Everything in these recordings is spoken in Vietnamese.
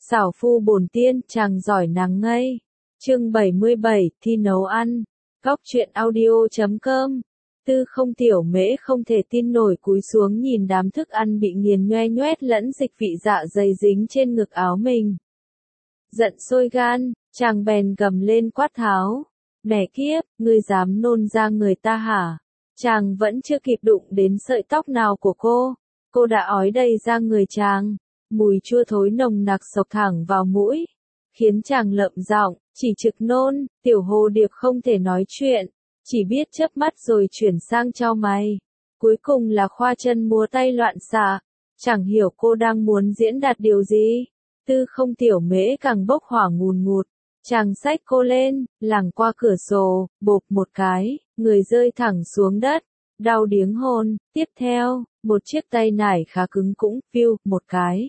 Xảo phu bổn tiên, chàng giỏi nàng ngây. Chương 77, thi nấu ăn. Góc truyện audio.com. Tư Không Tiểu Mễ không thể tin nổi cúi xuống nhìn đám thức ăn bị nghiền nhoe nhoét lẫn dịch vị dạ dày dính trên ngực áo mình. Giận sôi gan, chàng bèn gầm lên quát tháo. Mẹ kiếp, ngươi dám nôn ra người ta hả? Chàng vẫn chưa kịp đụng đến sợi tóc nào của cô đã ói đầy ra người chàng. Mùi chua thối nồng nặc xộc thẳng vào mũi, khiến chàng lợm giọng, chỉ trực nôn. Tiểu Hồ Điệp không thể nói chuyện, chỉ biết chớp mắt rồi chuyển sang chau mày. Cuối cùng là khoa chân múa tay loạn xạ, chẳng hiểu cô đang muốn diễn đạt điều gì. Tư Không Tiểu Mễ càng bốc hỏa ngùn ngụt, chàng xách cô lên, lẳng qua cửa sổ, bộp một cái, người rơi thẳng xuống đất, đau điếng hôn. Tiếp theo, một chiếc tay nải khá cứng cũng, phiu, một cái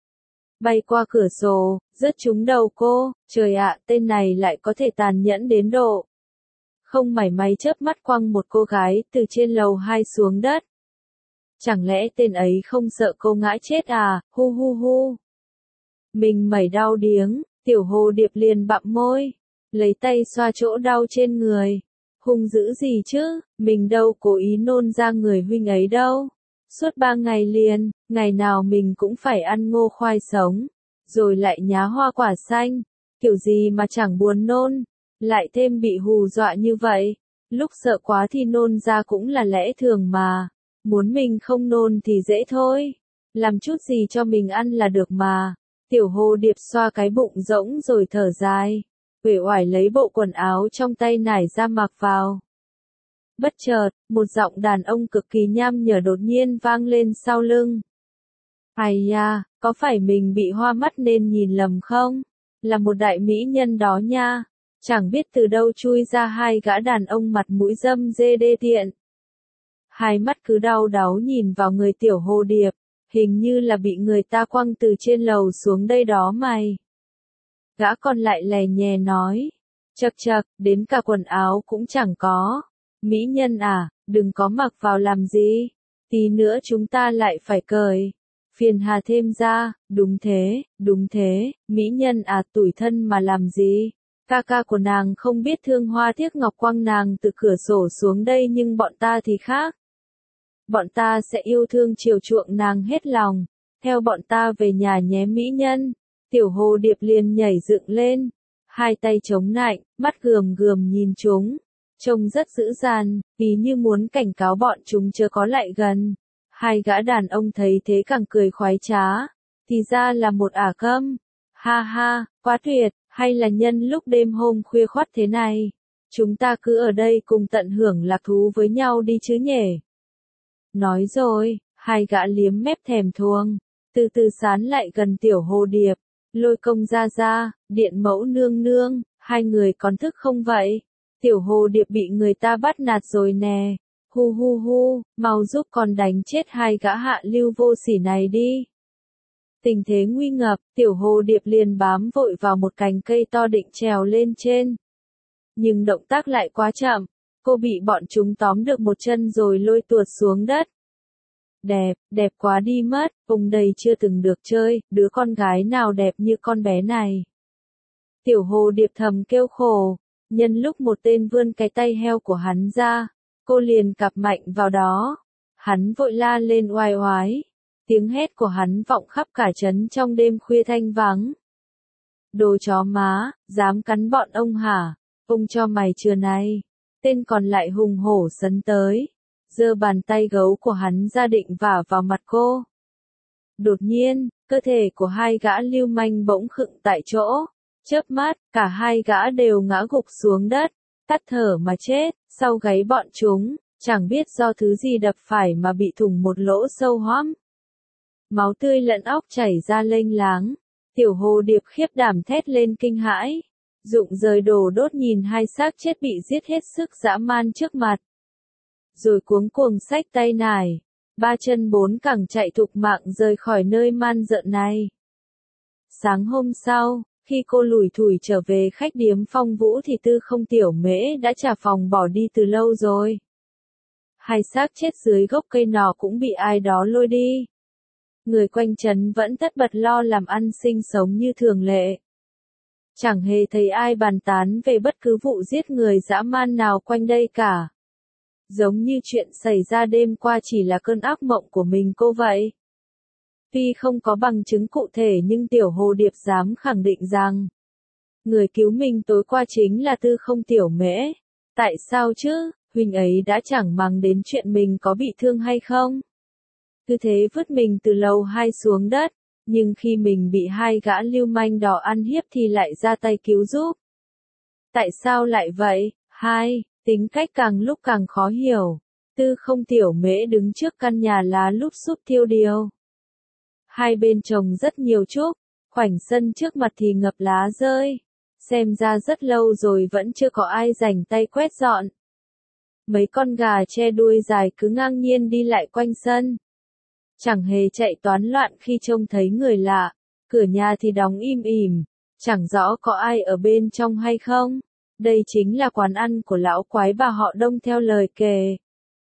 bay qua cửa sổ, rớt trúng đầu cô. Trời ạ, tên này lại có thể tàn nhẫn đến độ không mảy may chớp mắt quăng một cô gái từ trên lầu 2 xuống đất. Chẳng lẽ tên ấy không sợ cô ngã chết à? Hu hu hu. Mình mẩy đau điếng, Tiểu Hồ Điệp liền bặm môi, lấy tay xoa chỗ đau trên người. Hung dữ gì chứ, mình đâu cố ý nôn ra người huynh ấy đâu. Suốt 3 ngày liền, ngày nào mình cũng phải ăn ngô khoai sống, rồi lại nhá hoa quả xanh, kiểu gì mà chẳng buồn nôn, lại thêm bị hù dọa như vậy. Lúc sợ quá thì nôn ra cũng là lẽ thường mà, muốn mình không nôn thì dễ thôi, làm chút gì cho mình ăn là được mà. Tiểu Hồ Điệp xoa cái bụng rỗng rồi thở dài, uể oải lấy bộ quần áo trong tay nải ra mặc vào. Bất chợt, một giọng đàn ông cực kỳ nham nhở đột nhiên vang lên sau lưng. Ai da, có phải mình bị hoa mắt nên nhìn lầm không? Là một đại mỹ nhân đó nha. Chẳng biết từ đâu chui ra hai gã đàn ông mặt mũi râm rê đê tiện. Hai mắt cứ đau đáu nhìn vào người Tiểu Hồ Điệp, hình như là bị người ta quăng từ trên lầu xuống đây đó mày. Gã còn lại lè nhè nói. Chậc chậc, đến cả quần áo cũng chẳng có. Mỹ nhân à, đừng có mặc vào làm gì, tí nữa chúng ta lại phải cởi. Phiền hà thêm ra. Đúng thế, mỹ nhân à, tủi thân mà làm gì. Ca ca của nàng không biết thương hoa tiếc ngọc quăng nàng từ cửa sổ xuống đây, nhưng bọn ta thì khác. Bọn ta sẽ yêu thương chiều chuộng nàng hết lòng. Theo bọn ta về nhà nhé mỹ nhân. Tiểu Hồ Điệp liền nhảy dựng lên, hai tay chống nạnh, mắt gườm gườm nhìn chúng. Trông rất dữ dằn, ý như muốn cảnh cáo bọn chúng chớ có lại gần. Hai gã đàn ông thấy thế càng cười khoái trá. Thì ra là một ả câm. Ha ha, quá tuyệt, hay là nhân lúc đêm hôm khuya khoắt thế này, chúng ta cứ ở đây cùng tận hưởng lạc thú với nhau đi chứ nhỉ. Nói rồi, hai gã liếm mép thèm thuồng, từ từ sán lại gần Tiểu Hồ Điệp. Lôi Công ra, Điện Mẫu nương nương, hai người còn thức không vậy? Tiểu Hồ Điệp bị người ta bắt nạt rồi nè. Hu hu hu, mau giúp con đánh chết hai gã hạ lưu vô sỉ này đi. Tình thế nguy ngập, Tiểu Hồ Điệp liền bám vội vào một cành cây to định trèo lên trên. Nhưng động tác lại quá chậm, cô bị bọn chúng tóm được một chân rồi lôi tuột xuống đất. Đẹp quá đi mất, ông đây chưa từng được chơi, đứa con gái nào đẹp như con bé này. Tiểu Hồ Điệp thầm kêu khổ. Nhân lúc một tên vươn cái tay heo của hắn ra, cô liền cặp mạnh vào đó. Hắn vội la lên oai oái. Tiếng hét của hắn vọng khắp cả trấn trong đêm khuya thanh vắng. Đồ chó má, dám cắn bọn ông hả? Ông cho mày chưa này. Tên còn lại hùng hổ sấn tới, giơ bàn tay gấu của hắn ra định vả vào mặt cô. Đột nhiên, cơ thể của hai gã lưu manh bỗng khựng tại chỗ. Chớp mắt, cả hai gã đều ngã gục xuống đất, tắt thở mà chết. Sau gáy bọn chúng, chẳng biết do thứ gì đập phải mà bị thủng một lỗ sâu hoắm. Máu tươi lẫn óc chảy ra lênh láng. Tiểu Hồ Điệp khiếp đảm thét lên kinh hãi, rụng rời đồ đốt nhìn hai xác chết bị giết hết sức dã man trước mặt. Rồi cuống cuồng xách tay nải, ba chân bốn cẳng chạy thục mạng rời khỏi nơi man rợn này. Sáng hôm sau, khi cô lủi thủi trở về khách điếm Phong Vũ thì Tư Không Tiểu Mễ đã trả phòng bỏ đi từ lâu rồi. Hai xác chết dưới gốc cây nọ cũng bị ai đó lôi đi. người quanh trấn vẫn tất bật lo làm ăn sinh sống như thường lệ. Chẳng hề thấy ai bàn tán về bất cứ vụ giết người dã man nào quanh đây cả. Giống như chuyện xảy ra đêm qua chỉ là cơn ác mộng của mình cô vậy. Tuy không có bằng chứng cụ thể nhưng Tiểu Hồ Điệp dám khẳng định rằng người cứu mình tối qua chính là Tư Không Tiểu Mễ. Tại sao chứ, huynh ấy đã chẳng màng đến chuyện mình có bị thương hay không. Cứ thế vứt mình từ lầu 2 xuống đất, nhưng khi mình bị hai gã lưu manh đỏ ăn hiếp thì lại ra tay cứu giúp. Tại sao lại vậy? Tính cách càng lúc càng khó hiểu. Tư Không Tiểu Mễ đứng trước căn nhà lá lúp xúp thiêu điều. Hai bên trồng rất nhiều trúc, khoảnh sân trước mặt thì ngập lá rơi. Xem ra rất lâu rồi vẫn chưa có ai rảnh tay quét dọn. Mấy con gà che đuôi dài cứ ngang nhiên đi lại quanh sân. Chẳng hề chạy toán loạn khi trông thấy người lạ, cửa nhà thì đóng im ỉm, chẳng rõ có ai ở bên trong hay không. Đây chính là quán ăn của lão quái bà họ Đông theo lời kể.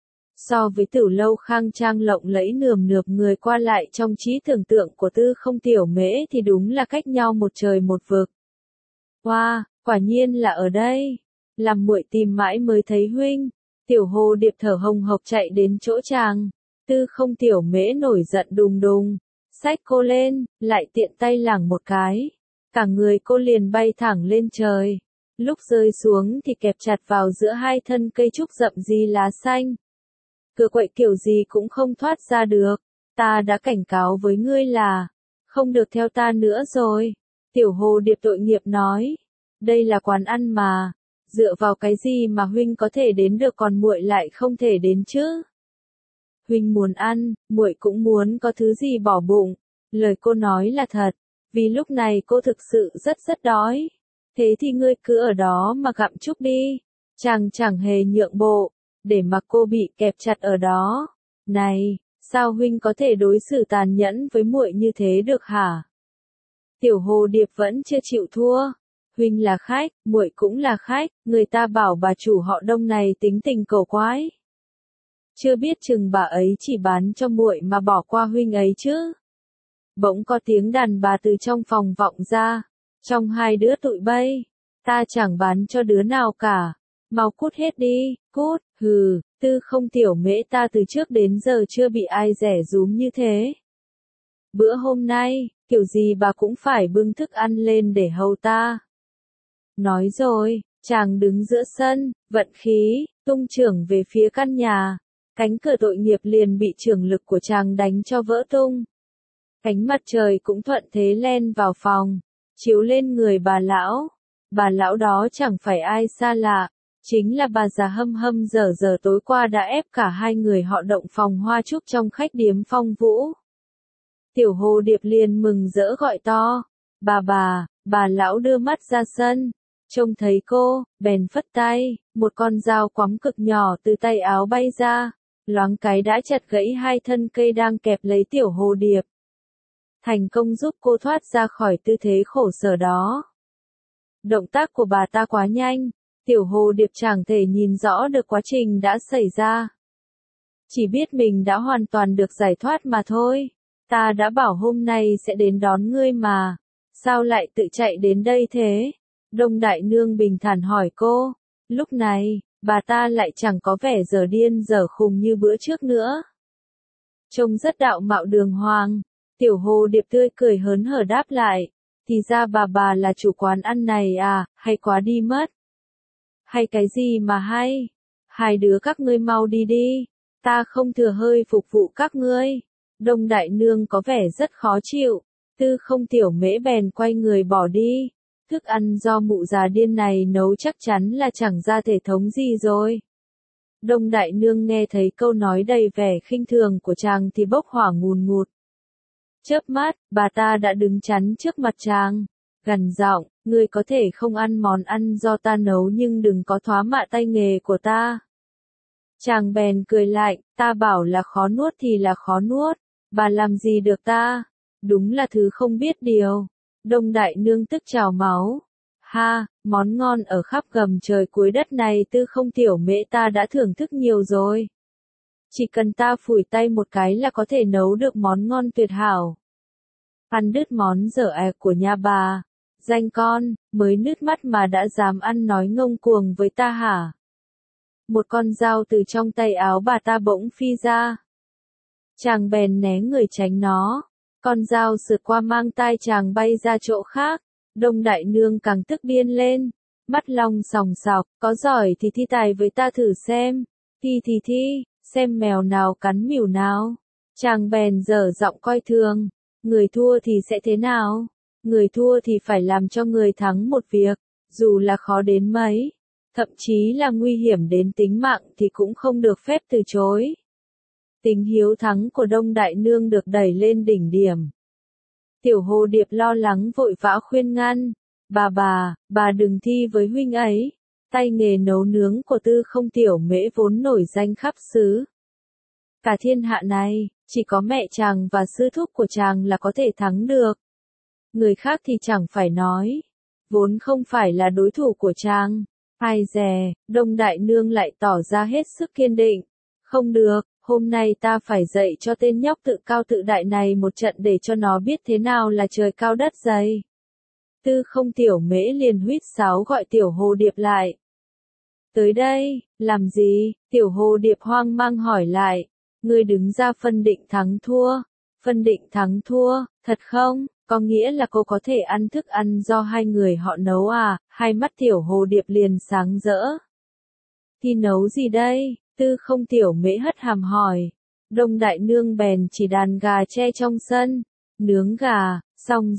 So với tiểu lâu khang trang lộng lẫy nườm nượp người qua lại trong trí tưởng tượng của Tư Không Tiểu Mễ thì đúng là cách nhau một trời một vực. Wow, quả nhiên là ở đây. Làm muội tìm mãi mới thấy huynh. Tiểu Hồ Điệp thở hồng hộc chạy đến chỗ chàng. Tư Không Tiểu Mễ nổi giận đùng đùng, xách cô lên, lại tiện tay lảng một cái. Cả người cô liền bay thẳng lên trời. Lúc rơi xuống thì kẹp chặt vào giữa hai thân cây trúc rậm rì lá xanh. Cửa quậy kiểu gì cũng không thoát ra được. Ta đã cảnh cáo với ngươi là, không được theo ta nữa rồi. Tiểu Hồ Điệp tội nghiệp nói. Đây là quán ăn mà. Dựa vào cái gì mà huynh có thể đến được còn muội lại không thể đến chứ? Huynh muốn ăn, muội cũng muốn có thứ gì bỏ bụng. Lời cô nói là thật. Vì lúc này cô thực sự rất đói. Thế thì ngươi cứ ở đó mà gặm chúc đi. Chàng chẳng hề nhượng bộ, để mặc cô bị kẹp chặt ở đó. Này, sao huynh có thể đối xử tàn nhẫn với muội như thế được hả? Tiểu Hồ Điệp vẫn chưa chịu thua. Huynh là khách, muội cũng là khách, người ta bảo bà chủ họ Đông này tính tình cầu quái. Chưa biết chừng bà ấy chỉ bán cho muội mà bỏ qua huynh ấy chứ. Bỗng có tiếng đàn bà từ trong phòng vọng ra. Trong hai đứa tụi bay, ta chẳng bán cho đứa nào cả. Mau cút hết đi, cút, hừ, Tư Không Tiểu Mễ ta từ trước đến giờ chưa bị ai rẻ rúm như thế. Bữa hôm nay, kiểu gì bà cũng phải bưng thức ăn lên để hầu ta. Nói rồi, chàng đứng giữa sân, vận khí, tung chưởng về phía căn nhà. Cánh cửa tội nghiệp liền bị chưởng lực của chàng đánh cho vỡ tung. Cánh mặt trời cũng thuận thế len vào phòng, chiếu lên người bà lão. Bà lão đó chẳng phải ai xa lạ, chính là bà già Hâm Hâm giờ tối qua đã ép cả hai người họ động phòng hoa trúc trong khách điếm Phong Vũ. Tiểu Hồ Điệp liền mừng rỡ gọi to, bà lão đưa mắt ra sân, trông thấy cô, bèn phất tay, một con dao quắm cực nhỏ từ tay áo bay ra, loáng cái đã chặt gãy hai thân cây đang kẹp lấy Tiểu Hồ Điệp. Thành công giúp cô thoát ra khỏi tư thế khổ sở đó. Động tác của bà ta quá nhanh, Tiểu Hồ Điệp chẳng thể nhìn rõ được quá trình đã xảy ra. Chỉ biết mình đã hoàn toàn được giải thoát mà thôi. Ta đã bảo hôm nay sẽ đến đón ngươi mà. Sao lại tự chạy đến đây thế? Đông Đại Nương bình thản hỏi cô. Lúc này, bà ta lại chẳng có vẻ dở điên dở khùng như bữa trước nữa. Trông rất đạo mạo đường hoàng. Tiểu Hồ Điệp tươi cười hớn hở đáp lại. Thì ra bà là chủ quán ăn này à, hay quá đi mất. Hay cái gì mà hay? Hai đứa các ngươi mau đi đi. Ta không thừa hơi phục vụ các ngươi. Đông Đại Nương có vẻ rất khó chịu. Tư Không Tiểu Mễ bèn quay người bỏ đi. Thức ăn do mụ già điên này nấu chắc chắn là chẳng ra thể thống gì rồi. Đông Đại Nương nghe thấy câu nói đầy vẻ khinh thường của chàng thì bốc hỏa ngùn ngụt. Chớp mắt, bà ta đã đứng chắn trước mặt chàng, gằn giọng, ngươi có thể không ăn món ăn do ta nấu nhưng đừng có thoá mạ tay nghề của ta. Chàng bèn cười lạnh, ta bảo là khó nuốt thì là khó nuốt, bà làm gì được ta, đúng là thứ không biết điều. Đông Đại Nương tức trào máu. Ha, món ngon ở khắp gầm trời cuối đất này Tư Không Tiểu Mễ ta đã thưởng thức nhiều rồi. Chỉ cần ta phủi tay một cái là có thể nấu được món ngon tuyệt hảo. Ăn đứt món dở của nhà bà. Danh con, mới nứt mắt mà đã dám ăn nói ngông cuồng với ta hả? Một con dao từ trong tay áo bà ta bỗng phi ra. Chàng bèn né người tránh nó. Con dao sượt qua mang tai chàng bay ra chỗ khác. Đông Đại Nương càng tức điên lên. Mắt long sòng sọc, có giỏi thì thi tài với ta thử xem. Thi, xem mèo nào cắn mỉu nào. Chàng bèn dở giọng coi thường. Người thua thì sẽ thế nào? Người thua thì phải làm cho người thắng một việc, dù là khó đến mấy, thậm chí là nguy hiểm đến tính mạng thì cũng không được phép từ chối. Tính hiếu thắng của Đông Đại Nương được đẩy lên đỉnh điểm. Tiểu Hồ Điệp lo lắng vội vã khuyên ngăn, bà đừng thi với huynh ấy, tay nghề nấu nướng của Tư Không Tiểu Mễ vốn nổi danh khắp xứ. Cả thiên hạ này, chỉ có mẹ chàng và sư thúc của chàng là có thể thắng được. Người khác thì chẳng phải nói, vốn không phải là đối thủ của chàng. Ai dè, Đông Đại Nương lại tỏ ra hết sức kiên định. Không được, hôm nay ta phải dạy cho tên nhóc tự cao tự đại này một trận để cho nó biết thế nào là trời cao đất dày. Tư Không Tiểu Mễ liền huýt sáo gọi Tiểu Hồ Điệp lại. Tới đây, làm gì? Tiểu Hồ Điệp hoang mang hỏi lại. Ngươi đứng ra phân định thắng thua. Phân định thắng thua, thật không? Có nghĩa là cô có thể ăn thức ăn do hai người họ nấu à? Hai mắt Tiểu Hồ Điệp liền sáng rỡ. Thì nấu gì đây? Tư Không Tiểu Mễ hất hàm hỏi. Đông Đại Nương bèn chỉ đàn gà tre trong sân. Nướng gà, xong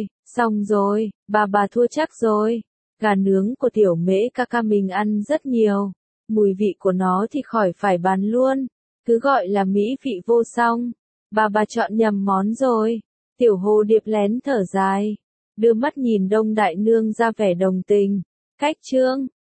rồi, bà thua chắc rồi. Gà nướng của Tiểu Mễ ca ca mình ăn rất nhiều. Mùi vị của nó thì khỏi phải bàn luôn. Cứ gọi là mỹ vị vô song. Bà chọn nhầm món rồi. Tiểu Hồ Điệp lén thở dài. Đưa mắt nhìn Đông Đại Nương ra vẻ đồng tình. Cách chương